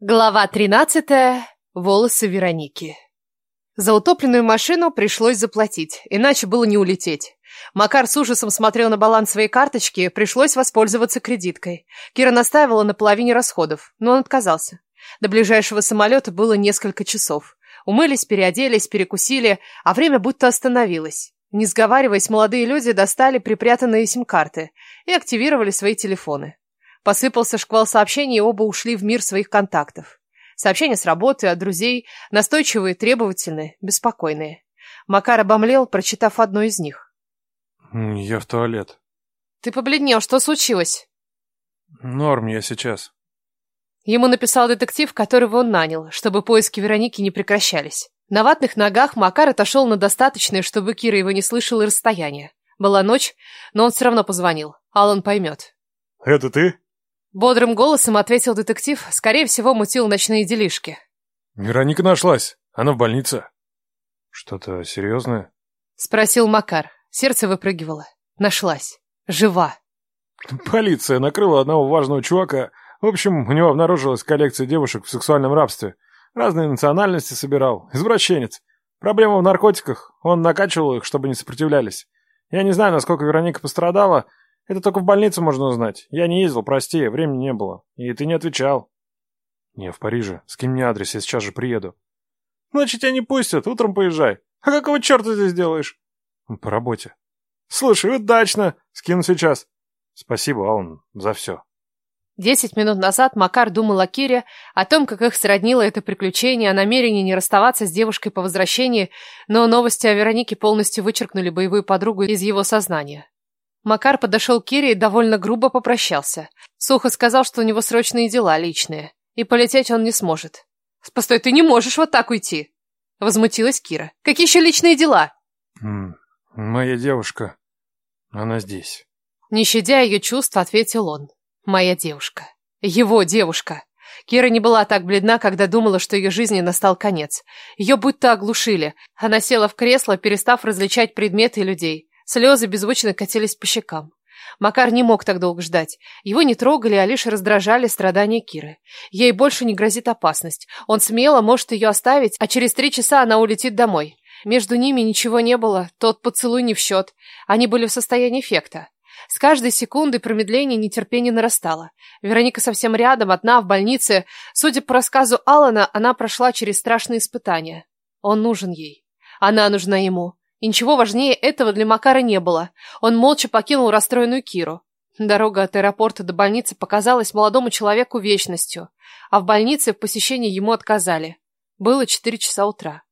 Глава 13. Волосы Вероники. За утопленную машину пришлось заплатить, иначе было не улететь. Макар с ужасом смотрел на баланс своей карточки, пришлось воспользоваться кредиткой. Кира настаивала на половине расходов, но он отказался. До ближайшего самолета было несколько часов. Умылись, переоделись, перекусили, а время будто остановилось. Не сговариваясь, молодые люди достали припрятанные сим-карты и активировали свои телефоны. Посыпался шквал сообщений, и оба ушли в мир своих контактов. Сообщения с работы, от друзей, настойчивые, требовательные, беспокойные. Макар обомлел, прочитав одно из них. Я в туалет. Ты побледнел, что случилось? Норм, я сейчас. Ему написал детектив, которого он нанял, чтобы поиски Вероники не прекращались. На ватных ногах Макар отошел на достаточное, чтобы Кира его не слышала, и расстояние. Была ночь, но он все равно позвонил. Алан поймет. Это ты? Бодрым голосом ответил детектив, скорее всего, мутил ночные делишки. Вероника нашлась. Она в больнице. Что-то серьезное? Спросил Макар. Сердце выпрыгивало. Нашлась. Жива. Полиция накрыла одного важного чувака. В общем, у него обнаружилась коллекция девушек в сексуальном рабстве. Разные национальности собирал. Извращенец. Проблема в наркотиках. Он накачивал их, чтобы не сопротивлялись. Я не знаю, насколько Вероника пострадала. Это только в больнице можно узнать. Я не ездил, прости, времени не было. И ты не отвечал. Я в Париже. Скинь мне адрес, я сейчас же приеду. Значит, тебя не пустят. Утром поезжай. А какого черта ты здесь делаешь? По работе. Слушай, удачно. Скину сейчас. Спасибо, Алан, за все. 10 минут назад Макар думал о Кире, о том, как их сроднило это приключение, о намерении не расставаться с девушкой по возвращении, но новости о Веронике полностью вычеркнули боевую подругу из его сознания. Макар подошел к Кире и довольно грубо попрощался. Сухо сказал, что у него срочные дела, личные, и полететь он не сможет. «Постой, ты не можешь вот так уйти!» Возмутилась Кира. «Какие еще личные дела?» Моя девушка, она здесь. Не щадя ее чувств, ответил он. «Моя девушка. Его девушка». Кира не была так бледна, когда думала, что ее жизни настал конец. Ее будто оглушили. Она села в кресло, перестав различать предметы и людей. Слезы беззвучно катились по щекам. Макар не мог так долго ждать. Его не трогали, а лишь раздражали страдания Киры. Ей больше не грозит опасность. Он смело может ее оставить, а через 3 часа она улетит домой. Между ними ничего не было, тот поцелуй не в счет. Они были в состоянии эффекта. С каждой секундой промедления нетерпение нарастало. Вероника совсем рядом, одна в больнице. Судя по рассказу Алана, она прошла через страшные испытания. Он нужен ей. Она нужна ему. И ничего важнее этого для Макара не было. Он молча покинул расстроенную Киру. Дорога от аэропорта до больницы показалась молодому человеку вечностью, а в больнице в посещении ему отказали. Было 4 часа утра.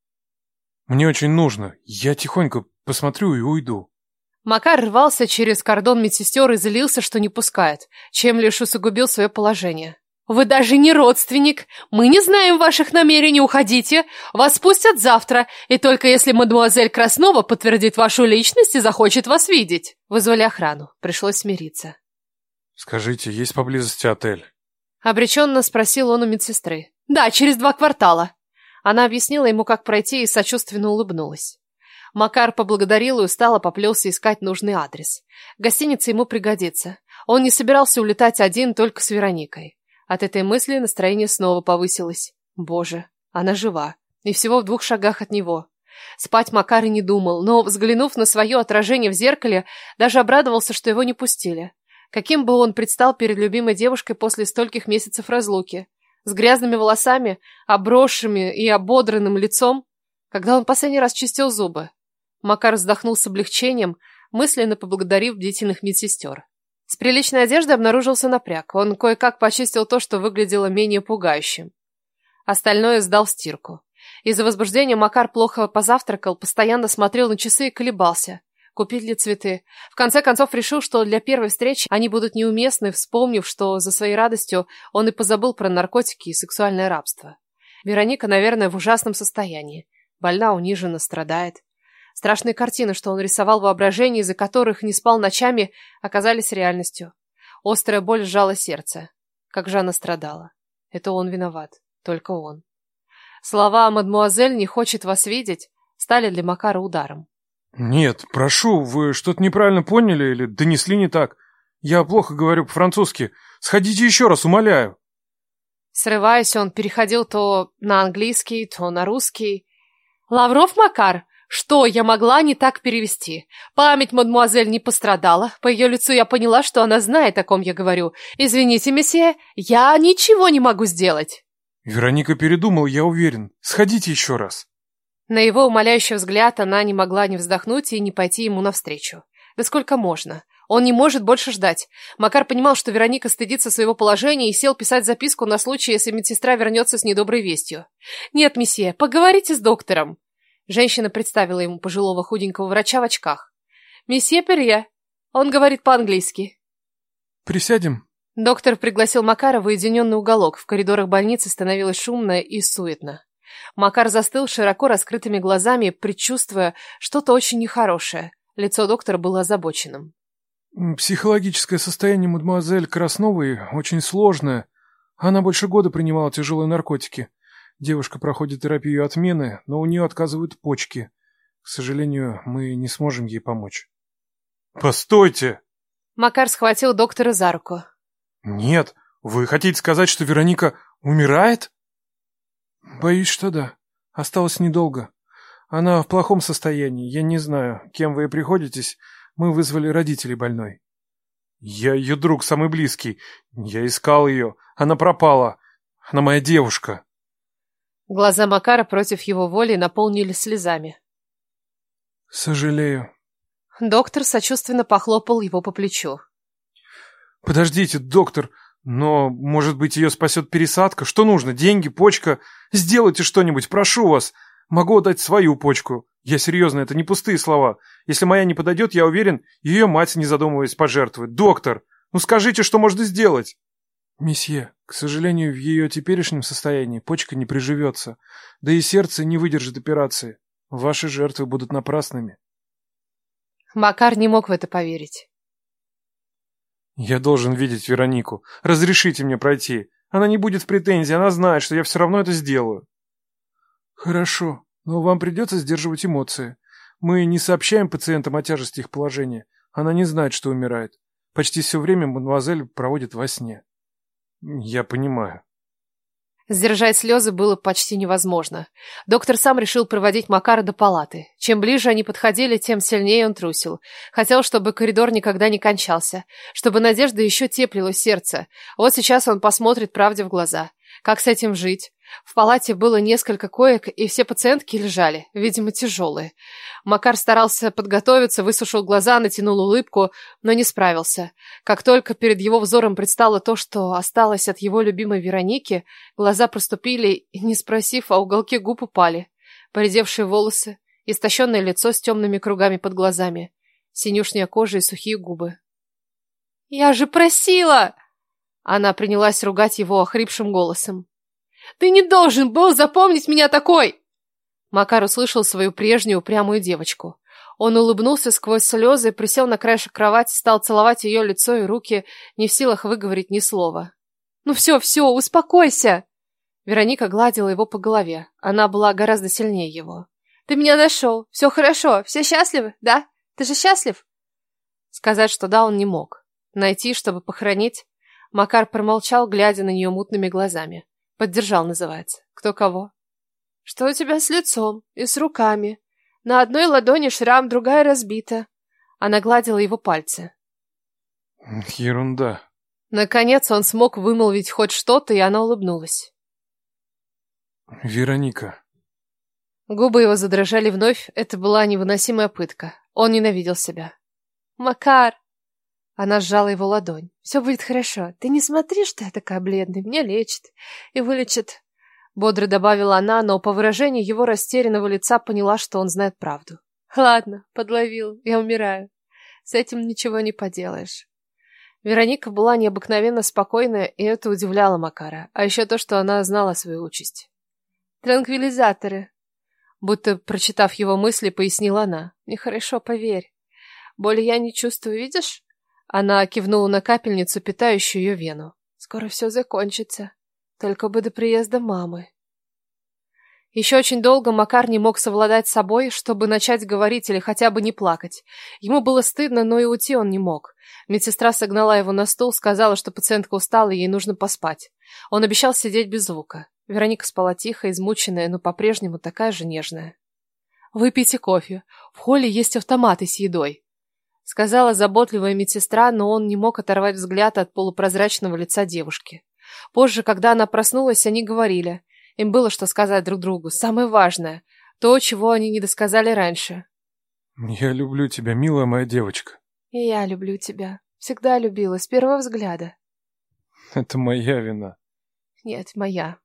Мне очень нужно. Я тихонько посмотрю и уйду. Макар рвался через кордон медсестер и злился, что не пускает, чем лишь усугубил свое положение. «Вы даже не родственник. Мы не знаем ваших намерений, уходите. Вас пустят завтра, и только если мадемуазель Краснова подтвердит вашу личность и захочет вас видеть». Вызвали охрану. Пришлось смириться. Скажите, есть поблизости отель? Обреченно спросил он у медсестры. «Да, через 2 квартала». Она объяснила ему, как пройти, и сочувственно улыбнулась. Макар поблагодарил и устало поплелся искать нужный адрес. Гостиница ему пригодится. Он не собирался улетать один, только с Вероникой. От этой мысли настроение снова повысилось. Боже, она жива. И всего в 2 шагах от него. Спать Макар и не думал, но, взглянув на свое отражение в зеркале, даже обрадовался, что его не пустили. Каким бы он предстал перед любимой девушкой после стольких месяцев разлуки? С грязными волосами, обросшими и ободранным лицом? Когда он последний раз чистил зубы? Макар вздохнул с облегчением, мысленно поблагодарив бдительных медсестер. С приличной одеждой обнаружился напряг. Он кое-как почистил то, что выглядело менее пугающим. Остальное сдал в стирку. Из-за возбуждения Макар плохо позавтракал, постоянно смотрел на часы и колебался. Купить ли цветы? В конце концов решил, что для первой встречи они будут неуместны, вспомнив, что за своей радостью он и позабыл про наркотики и сексуальное рабство. Вероника, наверное, в ужасном состоянии. Больна, унижена, страдает. Страшные картины, что он рисовал в воображении, из-за которых не спал ночами, оказались реальностью. Острая боль сжала сердце. Как же она страдала. Это он виноват. Только он. Слова «мадмуазель не хочет вас видеть» стали для Макара ударом. Нет, прошу, вы что-то неправильно поняли или донесли не так. Я плохо говорю по-французски. Сходите еще раз, умоляю. Срываясь, он переходил то на английский, то на русский. «Лавров Макар? Что я могла не так перевести? Память мадемуазель не пострадала. По ее лицу я поняла, что она знает, о ком я говорю. Извините, месье, я ничего не могу сделать». Вероника передумал, я уверен. Сходите еще раз. На его умоляющий взгляд она не могла не вздохнуть и не пойти ему навстречу. Да сколько можно? Он не может больше ждать. Макар понимал, что Вероника стыдится своего положения и сел писать записку на случай, если медсестра вернется с недоброй вестью. «Нет, месье, поговорите с доктором». Женщина представила ему пожилого худенького врача в очках. «Месье Перье. Он говорит по-английски». Присядем. Доктор пригласил Макара в уединенный уголок. В коридорах больницы становилось шумно и суетно. Макар застыл широко раскрытыми глазами, предчувствуя что-то очень нехорошее. Лицо доктора было озабоченным. Психологическое состояние мадемуазель Красновой очень сложное. Она больше года принимала тяжелые наркотики. Девушка проходит терапию отмены, но у нее отказывают почки. К сожалению, мы не сможем ей помочь. Постойте! Макар схватил доктора за руку. Нет, вы хотите сказать, что Вероника умирает? Боюсь, что да. Осталось недолго. Она в плохом состоянии. Я не знаю, кем вы приходитесь. Мы вызвали родителей больной. Я ее друг, самый близкий. Я искал ее. Она пропала. Она моя девушка. Глаза Макара против его воли наполнились слезами. Сожалею. Доктор сочувственно похлопал его по плечу. Подождите, доктор, но, может быть, ее спасет пересадка? Что нужно? Деньги, почка? Сделайте что-нибудь, прошу вас. Могу отдать свою почку. Я серьезно, это не пустые слова. Если моя не подойдет, я уверен, ее мать, не задумываясь, пожертвует. Доктор, ну скажите, что можно сделать? Месье, к сожалению, в ее теперешнем состоянии почка не приживется. Да и сердце не выдержит операции. Ваши жертвы будут напрасными. Макар не мог в это поверить. Я должен видеть Веронику. Разрешите мне пройти. Она не будет в претензии, она знает, что я все равно это сделаю. Хорошо, но вам придется сдерживать эмоции. Мы не сообщаем пациентам о тяжести их положения. Она не знает, что умирает. Почти все время мадемуазель проводит во сне. Я понимаю. Сдержать слезы было почти невозможно. Доктор сам решил проводить Макара до палаты. Чем ближе они подходили, тем сильнее он трусил. Хотел, чтобы коридор никогда не кончался, чтобы надежда еще теплила сердце. Вот сейчас он посмотрит правде в глаза. Как с этим жить? В палате было несколько коек, и все пациентки лежали, видимо, тяжелые. Макар старался подготовиться, высушил глаза, натянул улыбку, но не справился. Как только перед его взором предстало то, что осталось от его любимой Вероники, глаза проступили и, не спросив, а уголки губ упали. Поредевшие волосы, истощенное лицо с темными кругами под глазами, синюшняя кожа и сухие губы. «Я же просила!» Она принялась ругать его охрипшим голосом. «Ты не должен был запомнить меня такой!» Макар услышал свою прежнюю упрямую девочку. Он улыбнулся сквозь слезы, присел на краешек кровати, стал целовать ее лицо и руки, не в силах выговорить ни слова. «Ну все, успокойся!» Вероника гладила его по голове. Она была гораздо сильнее его. «Ты меня нашел. Все хорошо. Все счастливы, да? Ты же счастлив?» Сказать, что да, он не мог. Найти, чтобы похоронить. Макар промолчал, глядя на нее мутными глазами. Поддержал, называется. Кто кого? Что у тебя с лицом и с руками? На одной ладони шрам, другая разбита. Она гладила его пальцы. Ерунда. Наконец он смог вымолвить хоть что-то, и она улыбнулась. Вероника. Губы его задрожали вновь. Это была невыносимая пытка. Он ненавидел себя. Макар! Она сжала его ладонь. «Все будет хорошо. Ты не смотри, что я такая бледная. Меня лечит. И вылечит». Бодро добавила она, но по выражению его растерянного лица поняла, что он знает правду. «Ладно, подловил. Я умираю. С этим ничего не поделаешь». Вероника была необыкновенно спокойная, и это удивляло Макара. А еще то, что она знала свою участь. «Транквилизаторы». Будто, прочитав его мысли, пояснила она. «Нехорошо, поверь. Боли я не чувствую, видишь?» Она кивнула на капельницу, питающую ее вену. «Скоро все закончится. Только бы до приезда мамы». Еще очень долго Макар не мог совладать с собой, чтобы начать говорить или хотя бы не плакать. Ему было стыдно, но и уйти он не мог. Медсестра согнала его на стул, сказала, что пациентка устала и ей нужно поспать. Он обещал сидеть без звука. Вероника спала тихо, измученная, но по-прежнему такая же нежная. «Выпейте кофе. В холле есть автоматы с едой», — сказала заботливая медсестра, но он не мог оторвать взгляд от полупрозрачного лица девушки. Позже, когда она проснулась, они говорили. Им было что сказать друг другу. Самое важное. То, чего они не досказали раньше. «Я люблю тебя, милая моя девочка». «И я люблю тебя. Всегда любила, с первого взгляда». «Это моя вина». «Нет, моя».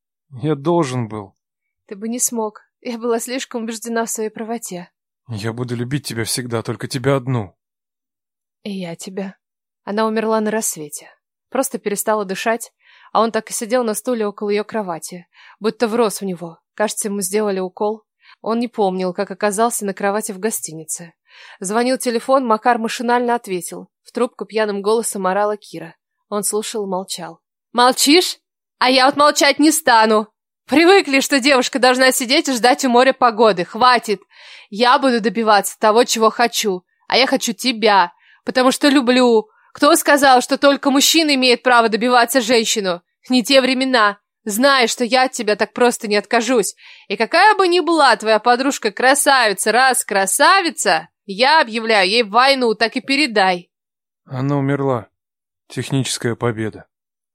«Я должен был». «Ты бы не смог. Я была слишком убеждена в своей правоте». «Я буду любить тебя всегда, только тебя одну». «И я тебя». Она умерла на рассвете. Просто перестала дышать, а он так и сидел на стуле около ее кровати, будто врос в него. Кажется, ему сделали укол. Он не помнил, как оказался на кровати в гостинице. Звонил телефон, Макар машинально ответил. В трубку пьяным голосом орала Кира. Он слушал и молчал. «Молчишь? А я вот молчать не стану. Привыкли, что девушка должна сидеть и ждать у моря погоды. Хватит. Я буду добиваться того, чего хочу. А я хочу тебя, потому что люблю. Кто сказал, что только мужчина имеет право добиваться женщину? Не те времена. Знай, что я от тебя так просто не откажусь. И какая бы ни была твоя подружка красавица, раз красавица, я объявляю ей войну, так и передай». Она умерла. Техническая победа.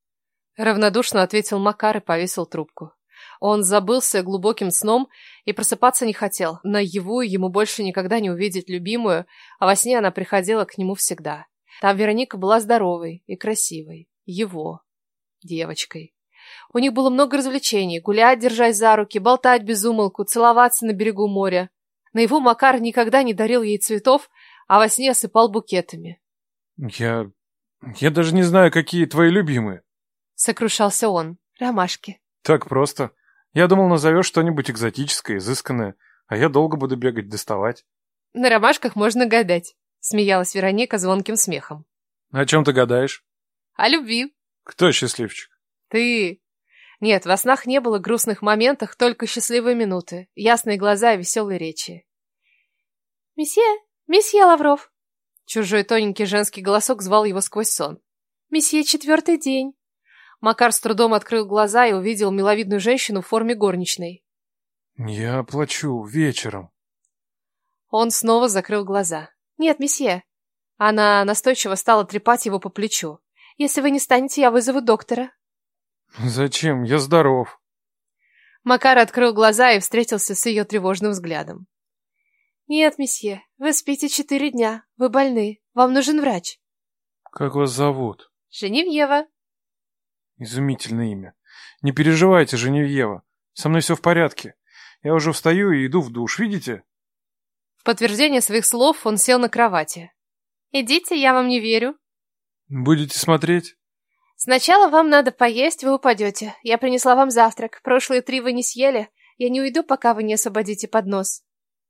Равнодушно ответил Макар и повесил трубку. Он забылся глубоким сном и просыпаться не хотел. Наяву ему больше никогда не увидеть любимую, а во сне она приходила к нему всегда. Там Вероника была здоровой и красивой. Его. Девочкой. У них было много развлечений. Гулять, держась за руки, болтать без умолку, целоваться на берегу моря. Наяву Макар никогда не дарил ей цветов, а во сне осыпал букетами. Я даже не знаю, какие твои любимые. Сокрушался он. Ромашки. Так просто. Я думал, назовешь что-нибудь экзотическое, изысканное, а я долго буду бегать, доставать. На ромашках можно гадать. Смеялась Вероника звонким смехом. О чем ты гадаешь? О любви. Кто счастливчик? Ты. Нет, во снах не было грустных моментов, только счастливые минуты, ясные глаза и веселые речи. Месье Лавров. Чужой тоненький женский голосок звал его сквозь сон. Месье, 4-й день. Макар с трудом открыл глаза и увидел миловидную женщину в форме горничной. Я оплачу вечером. Он снова закрыл глаза. «Нет, месье». Она настойчиво стала трепать его по плечу. «Если вы не станете, я вызову доктора». Зачем? Я здоров. Макар открыл глаза и встретился с ее тревожным взглядом. «Нет, месье, вы спите 4 дня. Вы больны. Вам нужен врач». Как вас зовут? «Женевьева». Изумительное имя. Не переживайте, Женевьева. Со мной все в порядке. Я уже встаю и иду в душ, видите? В подтверждение своих слов он сел на кровати. «Идите, я вам не верю». Будете смотреть? «Сначала вам надо поесть, вы упадете. Я принесла вам завтрак. Прошлые 3 вы не съели. Я не уйду, пока вы не освободите поднос».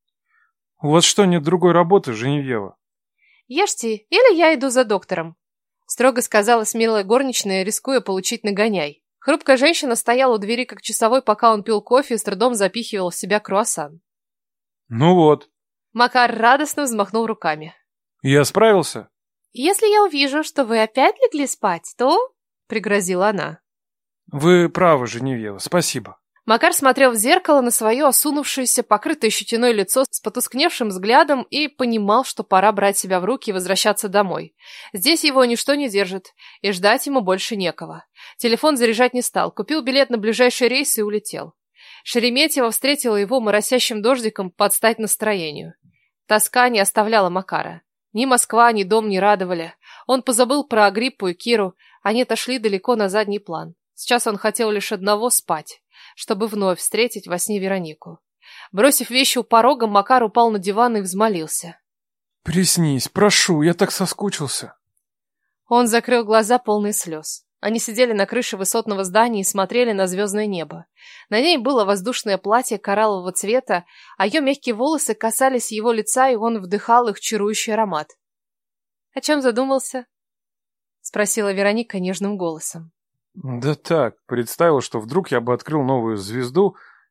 У вас что, нет другой работы, Женевьева? «Ешьте, или я иду за доктором», — строго сказала смелая горничная, рискуя получить нагоняй. Хрупкая женщина стояла у двери как часовой, пока он пил кофе и с трудом запихивал в себя круассан. Ну вот. Макар радостно взмахнул руками. Я справился? «Если я увижу, что вы опять легли спать, то...» — пригрозила она. Вы правы, Женевьева, спасибо. Макар смотрел в зеркало на свое осунувшееся, покрытое щетиной лицо с потускневшим взглядом и понимал, что пора брать себя в руки и возвращаться домой. Здесь его ничто не держит, и ждать ему больше некого. Телефон заряжать не стал, купил билет на ближайший рейс и улетел. Шереметьево встретила его моросящим дождиком под стать настроению. Тоска не оставляла Макара. Ни Москва, ни дом не радовали. Он позабыл про Агриппу и Киру, они отошли далеко на задний план. Сейчас он хотел лишь одного — спать, чтобы вновь встретить во сне Веронику. Бросив вещи у порога, Макар упал на диван и взмолился. «Приснись, прошу, я так соскучился». Он закрыл глаза, полные слез. Они сидели на крыше высотного здания и смотрели на звездное небо. На ней было воздушное платье кораллового цвета, а ее мягкие волосы касались его лица, и он вдыхал их чарующий аромат. «О чем задумался?» — спросила Вероника нежным голосом. Да так, представил, что вдруг я бы открыл новую звезду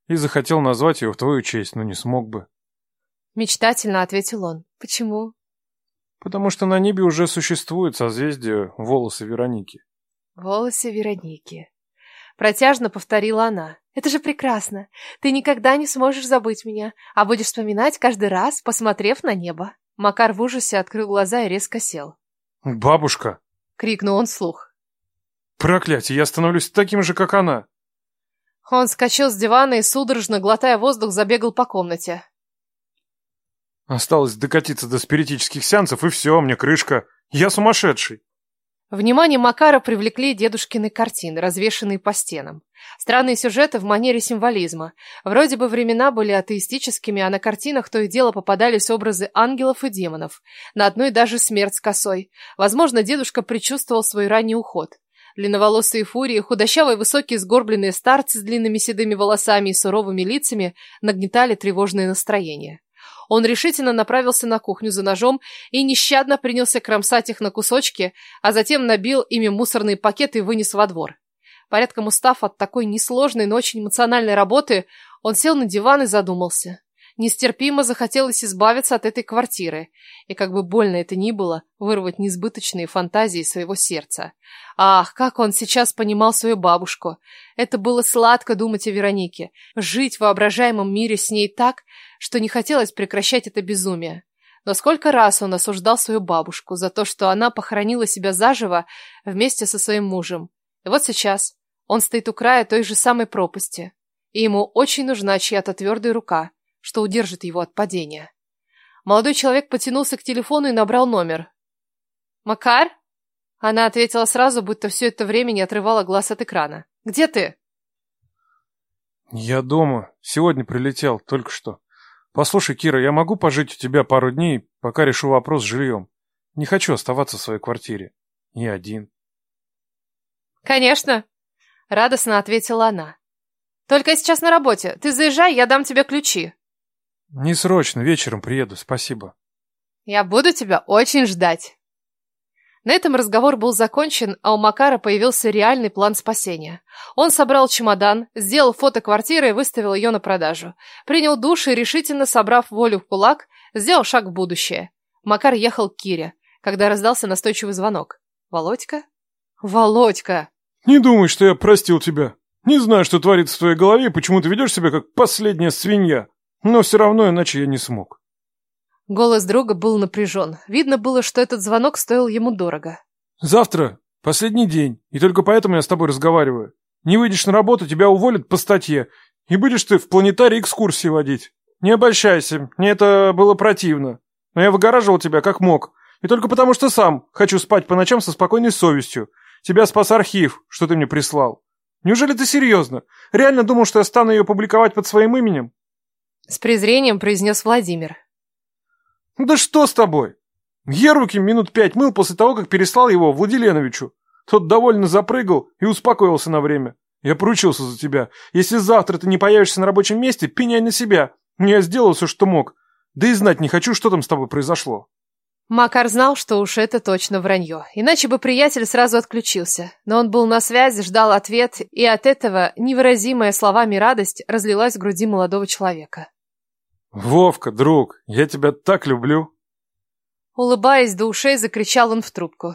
и захотел назвать ее в твою честь, но не смог бы. Мечтательно ответил он. Почему? Потому что на небе уже существует созвездие волосы Вероники. Волосы Вероники. Протяжно повторила она. Это же прекрасно. Ты никогда не сможешь забыть меня, а будешь вспоминать каждый раз, посмотрев на небо. Макар в ужасе открыл глаза и резко сел. «Бабушка!» — крикнул он вслух. «Проклятие, я становлюсь таким же, как она!» Он вскочил с дивана и, судорожно глотая воздух, забегал по комнате. Осталось докатиться до спиритических сеансов, и все, мне крышка. Я сумасшедший. Внимание Макара привлекли дедушкины картины, развешанные по стенам. Странные сюжеты в манере символизма. Вроде бы времена были атеистическими, а на картинах то и дело попадались образы ангелов и демонов. На одной даже смерть с косой. Возможно, дедушка предчувствовал свой ранний уход. Длинноволосые фурии, худощавые высокие сгорбленные старцы с длинными седыми волосами и суровыми лицами нагнетали тревожное настроение. Он решительно направился на кухню за ножом и нещадно принялся кромсать их на кусочки, а затем набил ими мусорные пакеты и вынес во двор. Порядком устав от такой несложной, но очень эмоциональной работы, он сел на диван и задумался. Нестерпимо захотелось избавиться от этой квартиры, и как бы больно это ни было, вырвать несбыточные фантазии своего сердца. Ах, как он сейчас понимал свою бабушку! Это было сладко думать о Веронике, жить в воображаемом мире с ней так, что не хотелось прекращать это безумие. Но сколько раз он осуждал свою бабушку за то, что она похоронила себя заживо вместе со своим мужем. И вот сейчас он стоит у края той же самой пропасти, и ему очень нужна чья-то твердая рука, что удержит его от падения. Молодой человек потянулся к телефону и набрал номер. «Макар?» Она ответила сразу, будто все это время не отрывала глаз от экрана. «Где ты?» «Я дома. Сегодня прилетел, только что. Послушай, Кира, я могу пожить у тебя пару дней, пока решу вопрос с жильем? Не хочу оставаться в своей квартире. И один». «Конечно», — радостно ответила она. «Только я сейчас на работе. Ты заезжай, я дам тебе ключи». «Не срочно, вечером приеду, спасибо». «Я буду тебя очень ждать». На этом разговор был закончен, а у Макара появился реальный план спасения. Он собрал чемодан, сделал фото квартиры и выставил ее на продажу. Принял душ и, решительно собрав волю в кулак, сделал шаг в будущее. Макар ехал к Кире, когда раздался настойчивый звонок. «Володька? Володька!» «Не думай, что я простил тебя. Не знаю, что творится в твоей голове и почему ты ведешь себя как последняя свинья. Но все равно иначе я не смог». Голос друга был напряжен. Видно было, что этот звонок стоил ему дорого. «Завтра последний день, и только поэтому я с тобой разговариваю. Не выйдешь на работу, тебя уволят по статье, и будешь ты в планетарии экскурсии водить. Не обольщайся, мне это было противно. Но я выгораживал тебя как мог, и только потому, что сам хочу спать по ночам со спокойной совестью. Тебя спас архив, что ты мне прислал. Неужели ты серьезно? Реально думал, что я стану ее публиковать под своим именем?» С презрением произнес Владимир. «Да что с тобой? Я руки минут 5 мыл после того, как переслал его Владиленовичу. Тот довольно запрыгал и успокоился на время. Я поручился за тебя. Если завтра ты не появишься на рабочем месте, пеняй на себя. Я сделал все, что мог. Да и знать не хочу, что там с тобой произошло». Макар знал, что уж это точно вранье. Иначе бы приятель сразу отключился. Но он был на связи, ждал ответ, и от этого невыразимая словами радость разлилась в груди молодого человека. «Вовка, друг, я тебя так люблю!» Улыбаясь до ушей, закричал он в трубку.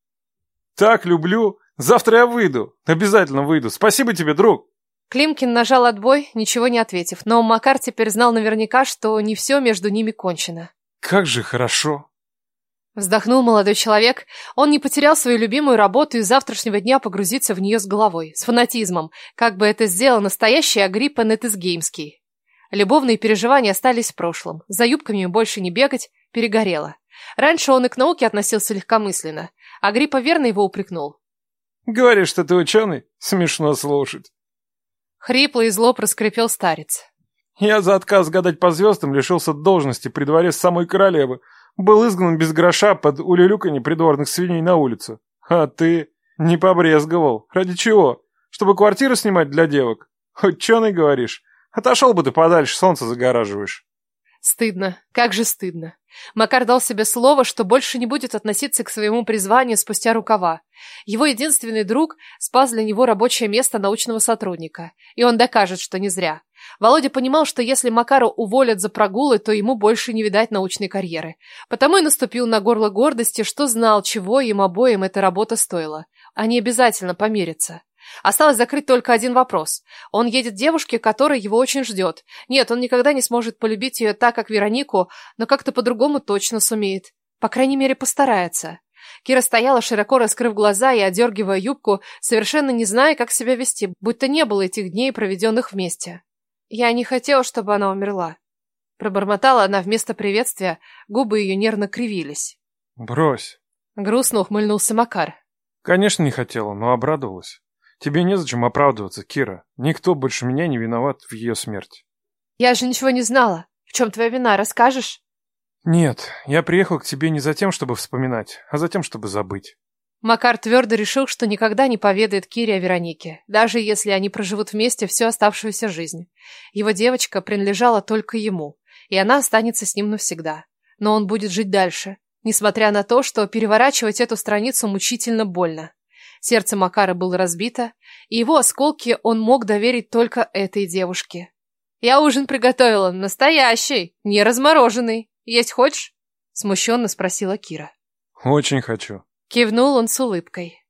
«Так люблю! Завтра я выйду! Обязательно выйду! Спасибо тебе, друг!» Климкин нажал отбой, ничего не ответив, но Макар теперь знал наверняка, что не все между ними кончено. «Как же хорошо!» Вздохнул молодой человек. Он не потерял свою любимую работу и с завтрашнего дня погрузится в нее с головой, с фанатизмом, как бы это сделал настоящий Агриппа Нетесгеймский. Любовные переживания остались в прошлом. За юбками больше не бегать, перегорело. Раньше он и к науке относился легкомысленно. Агриппа верно его упрекнул. «Говоришь, что ты ученый? Смешно слушать». Хрипло и зло проскрипел старец. «Я за отказ гадать по звездам лишился должности при дворе самой королевы. Был изгнан без гроша под улюлюканье придворных свиней на улицу. А ты не побрезговал. Ради чего? Чтобы квартиру снимать для девок? Ученый, говоришь? Отошел бы ты подальше, солнце загораживаешь». Стыдно, как же стыдно. Макар дал себе слово, что больше не будет относиться к своему призванию спустя рукава. Его единственный друг спас для него рабочее место научного сотрудника, и он докажет, что не зря. Володя понимал, что если Макара уволят за прогулы, то ему больше не видать научной карьеры. Потому и наступил на горло гордости, что знал, чего им обоим эта работа стоила. Они обязательно помирятся. Осталось закрыть только один вопрос. Он едет к девушке, которая его очень ждет. Нет, он никогда не сможет полюбить ее так, как Веронику, но как-то по-другому точно сумеет. По крайней мере, постарается. Кира стояла, широко раскрыв глаза и одергивая юбку, совершенно не зная, как себя вести, будто не было этих дней, проведенных вместе. «Я не хотела, чтобы она умерла», — пробормотала она вместо приветствия, губы ее нервно кривились. «Брось». Грустно ухмыльнулся Макар. «Конечно, не хотела, но обрадовалась. Тебе незачем оправдываться, Кира. Никто больше меня не виноват в ее смерти». «Я же ничего не знала. В чем твоя вина, расскажешь?» «Нет, я приехал к тебе не за тем, чтобы вспоминать, а за тем, чтобы забыть». Макар твердо решил, что никогда не поведает Кире о Веронике, даже если они проживут вместе всю оставшуюся жизнь. Его девочка принадлежала только ему, и она останется с ним навсегда. Но он будет жить дальше, несмотря на то, что переворачивать эту страницу мучительно больно. Сердце Макара было разбито, и его осколки он мог доверить только этой девушке. «Я ужин приготовила, настоящий, не размороженный. Есть хочешь?» — смущенно спросила Кира. «Очень хочу». Кивнул он с улыбкой.